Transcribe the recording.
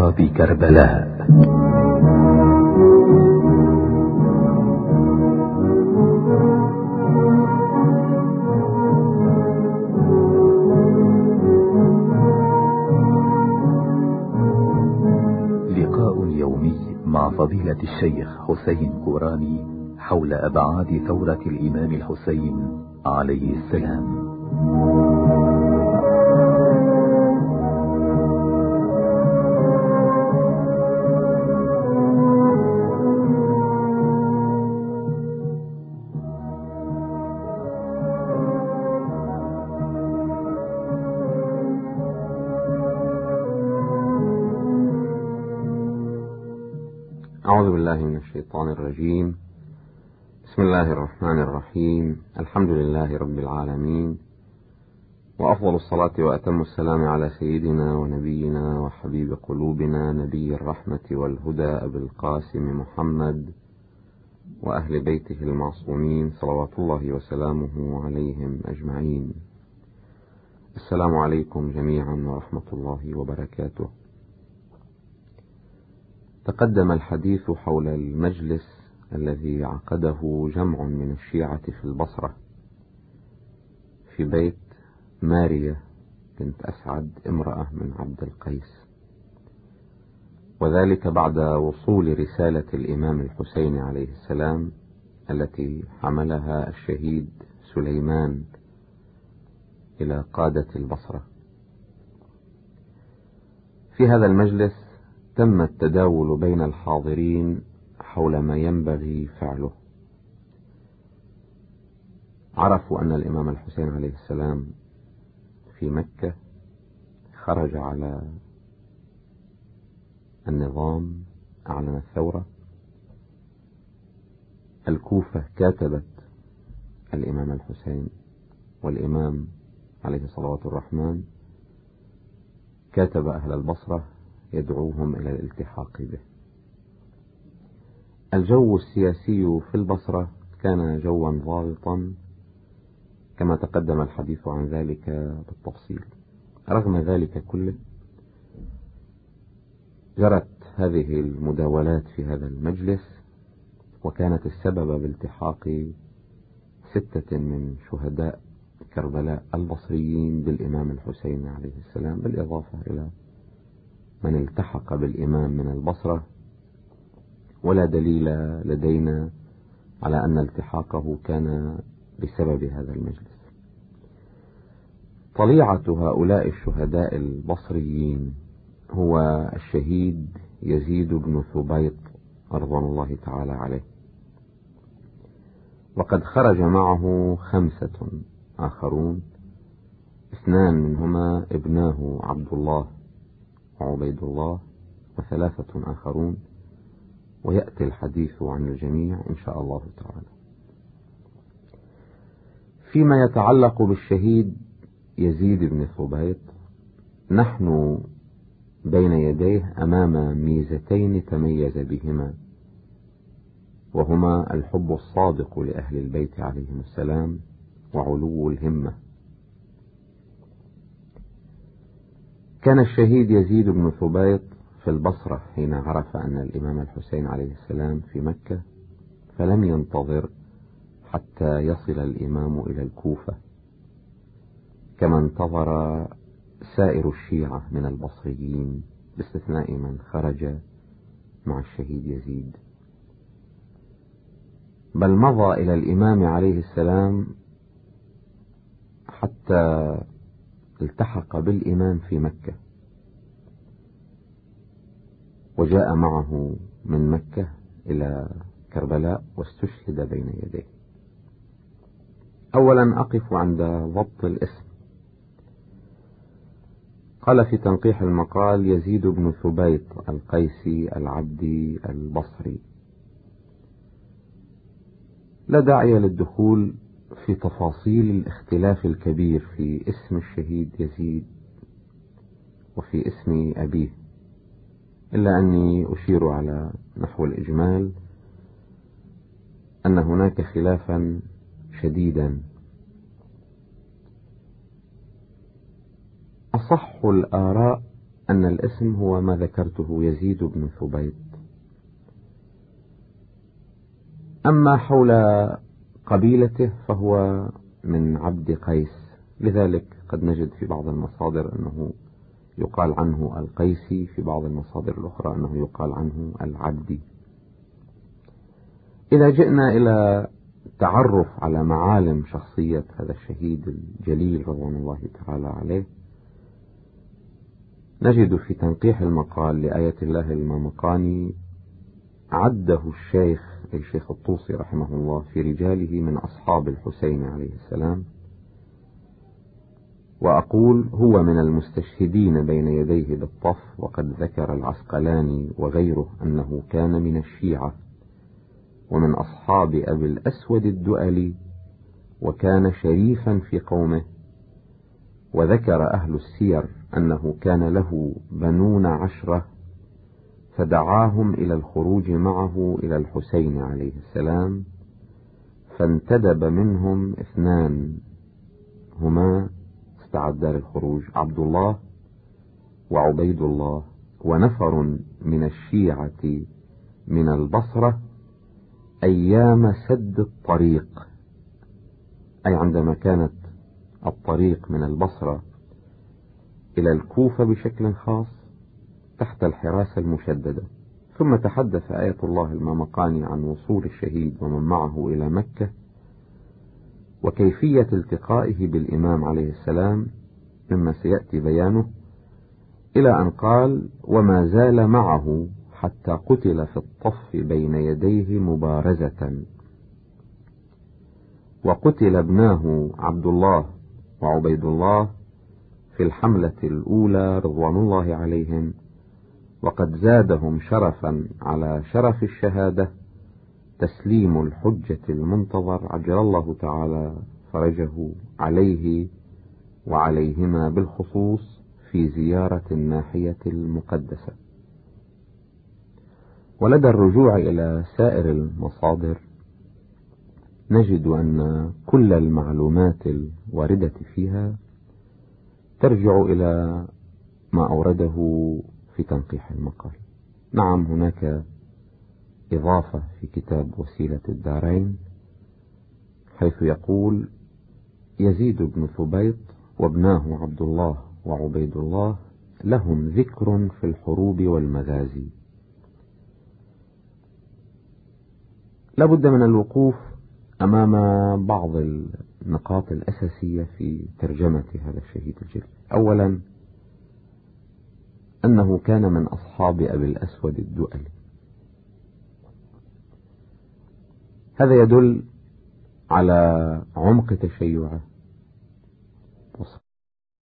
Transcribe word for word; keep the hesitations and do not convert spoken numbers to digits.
أصحاب كربلاء. لقاء يومي مع فضيلة الشيخ حسين كوراني حول أبعاد ثورة الإمام الحسين عليه السلام. أعوذ بالله من الشيطان الرجيم. بسم الله الرحمن الرحيم. الحمد لله رب العالمين، وأفضل الصلاة وأتم السلام على سيدنا ونبينا وحبيب قلوبنا نبي الرحمة والهدى أبي القاسم محمد وأهل بيته المعصومين صلوات الله وسلامه عليهم أجمعين. السلام عليكم جميعا ورحمة الله وبركاته. تقدم الحديث حول المجلس الذي عقده جمع من الشيعة في البصرة في بيت مارية بنت أسعد امرأة من عبد القيس، وذلك بعد وصول رسالة الإمام الحسين عليه السلام التي حملها الشهيد سليمان إلى قادة البصرة. في هذا المجلس تم التداول بين الحاضرين حول ما ينبغي فعله. عرفوا أن الإمام الحسين عليه السلام في مكة خرج على النظام، أعلن الثورة. الكوفة كاتبت الإمام الحسين، والإمام عليه صلوات الرحمن كاتب أهل البصرة يدعوهم إلى الالتحاق به. الجو السياسي في البصرة كان جوا ضاغطا كما تقدم الحديث عن ذلك بالتفصيل. رغم ذلك كله جرت هذه المداولات في هذا المجلس، وكانت السبب بالتحاق ستة من شهداء كربلاء البصريين بالإمام الحسين عليه السلام، بالإضافة إلى من التحق بالإمام من البصرة، ولا دليل لدينا على أن التحاقه كان بسبب هذا المجلس. طليعة هؤلاء الشهداء البصريين هو الشهيد يزيد بن ثبيط رضوان الله تعالى عليه، وقد خرج معه خمسة آخرون، اثنان منهما ابناه عبد الله وعبيد الله، وثلاثة آخرون، ويأتي الحديث عن الجميع إن شاء الله تعالى. فيما يتعلق بالشهيد يزيد بن ثبيط، نحن بين يديه أمام ميزتين تميز بهما، وهما الحب الصادق لأهل البيت عليهم السلام وعلو الهمة. كان الشهيد يزيد بن ثبيط في البصرة حين عرف أن الإمام الحسين عليه السلام في مكة، فلم ينتظر حتى يصل الإمام إلى الكوفة، كما انتظر سائر الشيعة من البصريين باستثناء من خرج مع الشهيد يزيد، بل مضى إلى الإمام عليه السلام حتى التحق بالإمام في مكة، وجاء معه من مكة إلى كربلاء واستشهد بين يديه. أولا أقف عند ضبط الاسم. قال في تنقيح المقال يزيد بن ثبيط القيسي العبدي البصري. لا داعي للدخول في تفاصيل الاختلاف الكبير في اسم الشهيد يزيد وفي اسم أبيه، إلا أني أشير على نحو الإجمال أن هناك خلافا شديدا. أصح الآراء أن الاسم هو ما ذكرته، يزيد بن ثبيط. أما حول قبيلته فهو من عبد قيس، لذلك قد نجد في بعض المصادر أنه يقال عنه القيسي، في بعض المصادر الأخرى أنه يقال عنه العبدي. إذا جئنا إلى تعرف على معالم شخصية هذا الشهيد الجليل رضوان الله تعالى عليه، نجد في تنقيح المقال لآية الله المامقاني عده الشيخ الشيخ الطوسي رحمه الله في رجاله من أصحاب الحسين عليه السلام، وأقول هو من المستشهدين بين يديه بالطف. وقد ذكر العسقلاني وغيره أنه كان من الشيعة ومن أصحاب أبي الأسود الدؤلي، وكان شريفا في قومه. وذكر أهل السير أنه كان له بنون عشرة، فدعاهم إلى الخروج معه إلى الحسين عليه السلام، فانتدب منهم اثنان هما استعدا للخروج، عبد الله وعبيد الله، ونفر من الشيعة من البصرة أيام سد الطريق، أي عندما كانت الطريق من البصرة إلى الكوفة بشكل خاص تحت الحراسة المشددة. ثم تحدث آية الله المامقاني عن وصول الشهيد ومن معه إلى مكة وكيفية التقائه بالإمام عليه السلام مما سيأتي بيانه، إلى أن قال وما زال معه حتى قتل في الطف بين يديه مبارزة. وقتل ابناه عبد الله وعبيد الله في الحملة الأولى رضوان الله عليهم، وقد زادهم شرفا على شرف الشهادة تسليم الحجة المنتظر عجل الله تعالى فرجه عليه وعليهما بالخصوص في زيارة الناحية المقدسة. ولدى الرجوع إلى سائر المصادر نجد أن كل المعلومات الواردة فيها ترجع إلى ما أورده في تنقيح المقال. نعم، هناك إضافة في كتاب وسيلة الدارين حيث يقول يزيد بن ثبيط وابناه عبد الله وعبيد الله لهم ذكر في الحروب والمغازي. لابد من الوقوف أمام بعض النقاط الأساسية في ترجمة هذا الشهيد الجليل. أولا، أنه كان من أصحاب أبي الأسود الدؤلي. هذا يدل على عمق تشيعه